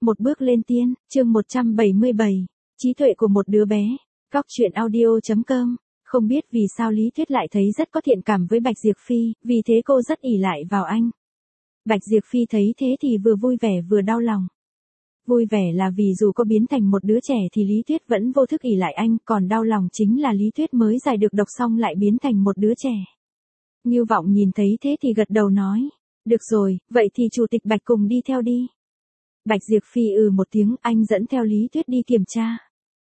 Một bước lên tiên, chương 177, trí tuệ của một đứa bé. Góc truyện audio.com. Không biết vì sao Lý Tuyết lại thấy rất có thiện cảm với Bạch Diệp Phi, vì thế cô rất ỷ lại vào anh. Bạch Diệp Phi thấy thế thì vừa vui vẻ vừa đau lòng. Vui vẻ là vì dù có biến thành một đứa trẻ thì Lý Tuyết vẫn vô thức ỷ lại anh, còn đau lòng chính là Lý Tuyết mới giải được độc xong lại biến thành một đứa trẻ. Ngưu Vọng nhìn thấy thế thì gật đầu nói, được rồi, vậy thì chủ tịch Bạch cùng đi theo đi. Bạch Diệp Phi một tiếng, anh dẫn theo Lý Tuyết đi kiểm tra.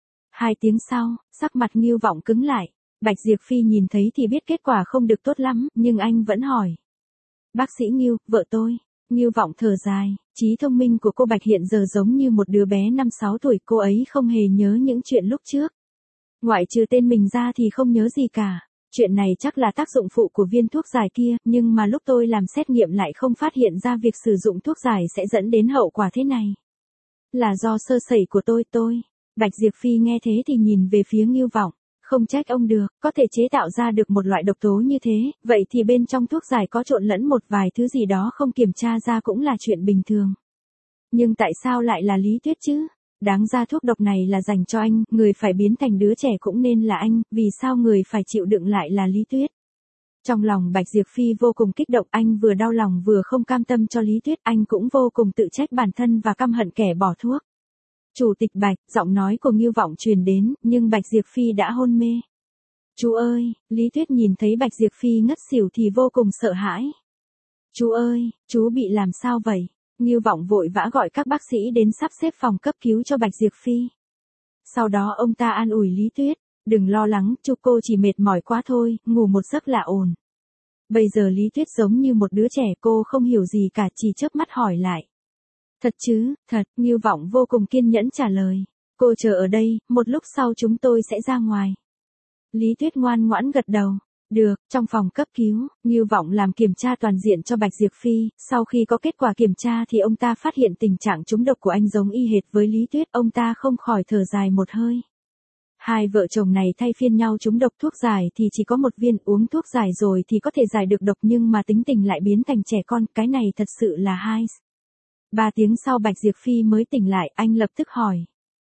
2 tiếng sau, sắc mặt Ngưu Vọng cứng lại. Bạch Diệp Phi nhìn thấy thì biết kết quả không được tốt lắm, nhưng anh vẫn hỏi. Bác sĩ Ngưu, vợ tôi. Ngưu Vọng thở dài, trí thông minh của cô Bạch hiện giờ giống như một đứa bé 5-6 tuổi, cô ấy không hề nhớ những chuyện lúc trước. Ngoại trừ tên mình ra thì không nhớ gì cả. Chuyện này chắc là tác dụng phụ của viên thuốc giải kia, nhưng mà lúc tôi làm xét nghiệm lại không phát hiện ra việc sử dụng thuốc giải sẽ dẫn đến hậu quả thế này. Là do sơ sẩy của tôi. Bạch Diệp Phi nghe thế thì nhìn về phía Ngưu Vọng, không trách ông được, có thể chế tạo ra được một loại độc tố như thế, vậy thì bên trong thuốc giải có trộn lẫn một vài thứ gì đó không kiểm tra ra cũng là chuyện bình thường. Nhưng tại sao lại là Lý Tuyết chứ? Đáng ra thuốc độc này là dành cho anh, người phải biến thành đứa trẻ cũng nên là anh, vì sao người phải chịu đựng lại là Lý Tuyết? Trong lòng Bạch Diệp Phi vô cùng kích động, anh vừa đau lòng vừa không cam tâm cho Lý Tuyết, anh cũng vô cùng tự trách bản thân và căm hận kẻ bỏ thuốc. Chủ tịch Bạch, giọng nói của Ngưu Vọng truyền đến, nhưng Bạch Diệp Phi đã hôn mê. Chú ơi, Lý Tuyết nhìn thấy Bạch Diệp Phi ngất xỉu thì vô cùng sợ hãi. Chú ơi, chú bị làm sao vậy? Ngưu Vọng vội vã gọi các bác sĩ đến sắp xếp phòng cấp cứu cho Bạch Diệp Phi. Sau đó ông ta an ủi Lý Tuyết, đừng lo lắng, chú cô chỉ mệt mỏi quá thôi, ngủ một giấc là ổn. Bây giờ Lý Tuyết giống như một đứa trẻ, cô không hiểu gì cả, chỉ chớp mắt hỏi lại. Thật chứ, thật, Ngưu Vọng vô cùng kiên nhẫn trả lời. Cô chờ ở đây, một lúc sau chúng tôi sẽ ra ngoài. Lý Tuyết ngoan ngoãn gật đầu. Được, trong phòng cấp cứu, Ngưu Vọng làm kiểm tra toàn diện cho Bạch Diệp Phi, sau khi có kết quả kiểm tra thì ông ta phát hiện tình trạng trúng độc của anh giống y hệt với Lý Tuyết, ông ta không khỏi thở dài một hơi. Hai vợ chồng này thay phiên nhau trúng độc, thuốc giải thì chỉ có một viên, uống thuốc giải rồi thì có thể giải được độc nhưng mà tính tình lại biến thành trẻ con, cái này thật sự là hai. 3 tiếng sau Bạch Diệp Phi mới tỉnh lại, anh lập tức hỏi.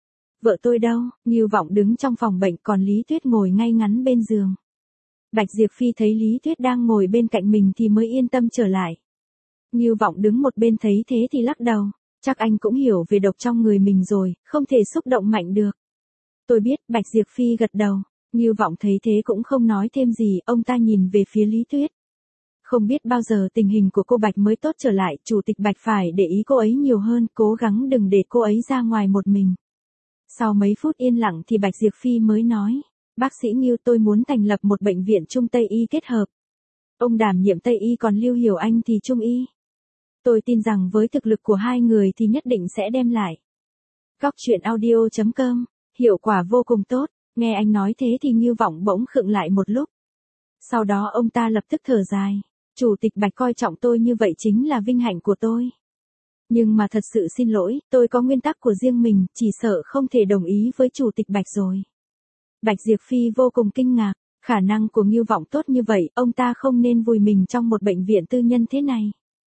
Vợ tôi đâu? Ngưu Vọng đứng trong phòng bệnh, còn Lý Tuyết ngồi ngay ngắn bên giường. Bạch Diệp Phi thấy Lý Tuyết đang ngồi bên cạnh mình thì mới yên tâm trở lại. Ngưu Vọng đứng một bên thấy thế thì lắc đầu, chắc anh cũng hiểu về độc trong người mình rồi, không thể xúc động mạnh được. Tôi biết, Bạch Diệp Phi gật đầu. Ngưu Vọng thấy thế cũng không nói thêm gì, ông ta nhìn về phía Lý Tuyết. Không biết bao giờ tình hình của cô Bạch mới tốt trở lại, chủ tịch Bạch phải để ý cô ấy nhiều hơn, cố gắng đừng để cô ấy ra ngoài một mình. Sau mấy phút yên lặng thì Bạch Diệp Phi mới nói, bác sĩ Ngưu, tôi muốn thành lập một bệnh viện Trung Tây Y kết hợp. Ông đảm nhiệm Tây Y còn Lưu Hiểu Anh thì Trung Y. Tôi tin rằng với thực lực của hai người thì nhất định sẽ đem lại. Góc truyện audio.com, hiệu quả vô cùng tốt, nghe anh nói thế thì Ngưu Vọng bỗng khựng lại một lúc. Sau đó ông ta lập tức thở dài. Chủ tịch Bạch coi trọng tôi như vậy chính là vinh hạnh của tôi. Nhưng mà thật sự xin lỗi, tôi có nguyên tắc của riêng mình, chỉ sợ không thể đồng ý với chủ tịch Bạch rồi. Bạch Diệp Phi vô cùng kinh ngạc, khả năng của Ngưu Vọng tốt như vậy, ông ta không nên vùi mình trong một bệnh viện tư nhân thế này.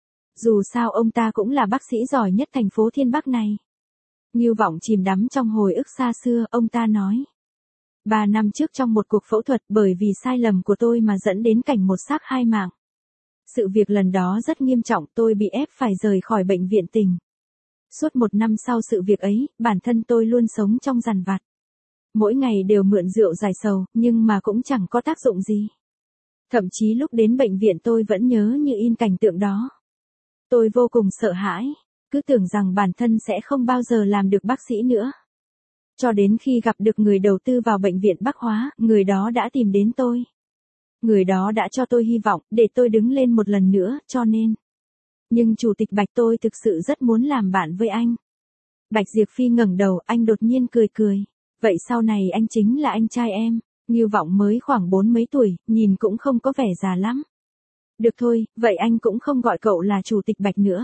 Dù sao ông ta cũng là bác sĩ giỏi nhất thành phố Thiên Bắc này. Ngưu Vọng chìm đắm trong hồi ức xa xưa, ông ta nói. 3 năm trước trong một cuộc phẫu thuật, bởi vì sai lầm của tôi mà dẫn đến cảnh một xác 2 mạng. Sự việc lần đó rất nghiêm trọng, tôi bị ép phải rời khỏi bệnh viện tỉnh. Suốt 1 năm sau sự việc ấy, bản thân tôi luôn sống trong dằn vặt. Mỗi ngày đều mượn rượu giải sầu, nhưng mà cũng chẳng có tác dụng gì. Thậm chí lúc đến bệnh viện tôi vẫn nhớ như in cảnh tượng đó. Tôi vô cùng sợ hãi, cứ tưởng rằng bản thân sẽ không bao giờ làm được bác sĩ nữa. Cho đến khi gặp được người đầu tư vào bệnh viện Bắc Hóa, người đó đã tìm đến tôi. Người đó đã cho tôi hy vọng, để tôi đứng lên một lần nữa, cho nên. Nhưng chủ tịch Bạch, tôi thực sự rất muốn làm bạn với anh. Bạch Diệp Phi ngẩng đầu, anh đột nhiên cười cười. Vậy sau này anh chính là anh trai em. Ngưu Vọng mới khoảng 40 mấy tuổi, nhìn cũng không có vẻ già lắm. Được thôi, vậy anh cũng không gọi cậu là chủ tịch Bạch nữa.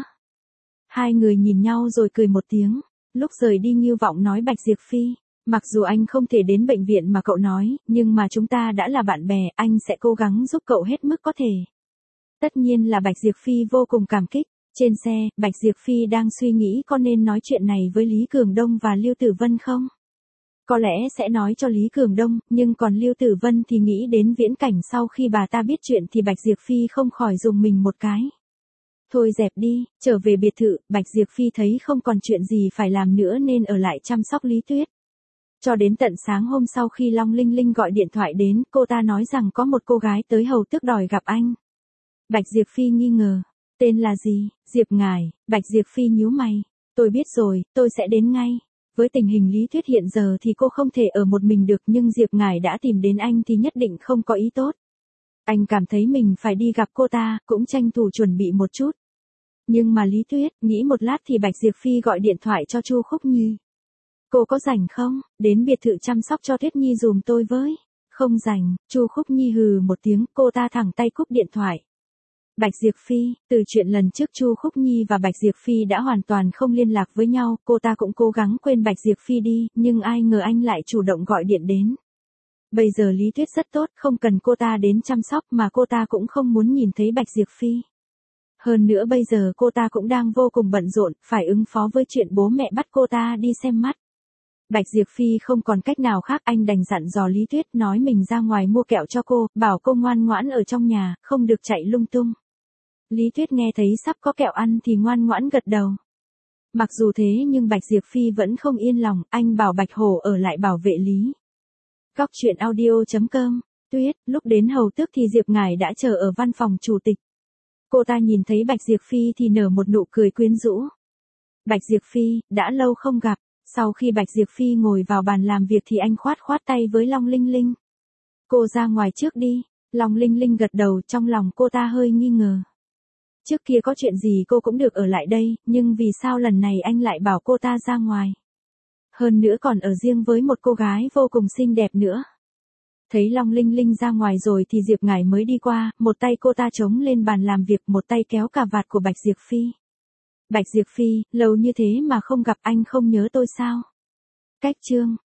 Hai người nhìn nhau rồi cười một tiếng. Lúc rời đi Ngưu Vọng nói Bạch Diệp Phi, mặc dù anh không thể đến bệnh viện mà cậu nói, nhưng mà chúng ta đã là bạn bè, anh sẽ cố gắng giúp cậu hết mức có thể. Tất nhiên là Bạch Diệp Phi vô cùng cảm kích. Trên xe, Bạch Diệp Phi đang suy nghĩ có nên nói chuyện này với Lý Cường Đông và Lưu Tử Vân không? Có lẽ sẽ nói cho Lý Cường Đông, nhưng còn Lưu Tử Vân thì nghĩ đến viễn cảnh sau khi bà ta biết chuyện thì Bạch Diệp Phi không khỏi dùng mình một cái. Thôi dẹp đi, trở về biệt thự, Bạch Diệp Phi thấy không còn chuyện gì phải làm nữa nên ở lại chăm sóc Lý Tuyết. Cho đến tận sáng hôm sau khi Long Linh Linh gọi điện thoại đến, cô ta nói rằng có một cô gái tới hầu tước đòi gặp anh. Bạch Diệp Phi nghi ngờ. Tên là gì? Diệp Ngải. Bạch Diệp Phi nhíu mày. Tôi biết rồi, tôi sẽ đến ngay. Với tình hình Lý Tuyết hiện giờ thì cô không thể ở một mình được, nhưng Diệp Ngải đã tìm đến anh thì nhất định không có ý tốt. Anh cảm thấy mình phải đi gặp cô ta, cũng tranh thủ chuẩn bị một chút. Nhưng mà Lý Tuyết, nghĩ một lát thì Bạch Diệp Phi gọi điện thoại cho Chu Khúc Nhi. Cô có rảnh không? Đến biệt thự chăm sóc cho Tuyết Nhi dùm tôi với. Không rảnh, Chu Khúc Nhi hừ một tiếng, cô ta thẳng tay cúp điện thoại. Bạch Diệp Phi, từ chuyện lần trước Chu Khúc Nhi và Bạch Diệp Phi đã hoàn toàn không liên lạc với nhau, cô ta cũng cố gắng quên Bạch Diệp Phi đi, nhưng ai ngờ anh lại chủ động gọi điện đến. Bây giờ Lý Tuyết rất tốt, không cần cô ta đến chăm sóc mà cô ta cũng không muốn nhìn thấy Bạch Diệp Phi. Hơn nữa bây giờ cô ta cũng đang vô cùng bận rộn, phải ứng phó với chuyện bố mẹ bắt cô ta đi xem mắt. Bạch Diệp Phi không còn cách nào khác, anh đành dặn dò Lý Tuyết nói mình ra ngoài mua kẹo cho cô, bảo cô ngoan ngoãn ở trong nhà, không được chạy lung tung. Lý Tuyết nghe thấy sắp có kẹo ăn thì ngoan ngoãn gật đầu. Mặc dù thế nhưng Bạch Diệp Phi vẫn không yên lòng, anh bảo Bạch Hổ ở lại bảo vệ Lý. Góc truyện audio.com. Tuyết, lúc đến hầu tước thì Diệp Ngải đã chờ ở văn phòng chủ tịch. Cô ta nhìn thấy Bạch Diệp Phi thì nở một nụ cười quyến rũ. Bạch Diệp Phi, đã lâu không gặp. Sau khi Bạch Diệp Phi ngồi vào bàn làm việc thì anh khoát tay với Long Linh Linh. Cô ra ngoài trước đi. Long Linh Linh gật đầu, trong lòng cô ta hơi nghi ngờ. Trước kia có chuyện gì cô cũng được ở lại đây, nhưng vì sao lần này anh lại bảo cô ta ra ngoài? Hơn nữa còn ở riêng với một cô gái vô cùng xinh đẹp nữa. Thấy Long Linh Linh ra ngoài rồi thì Diệp Ngải mới đi qua, một tay cô ta chống lên bàn làm việc, một tay kéo cà vạt của Bạch Diệp Phi. Bạch Diệp Phi, lâu như thế mà không gặp, anh không nhớ tôi sao? Cách chương.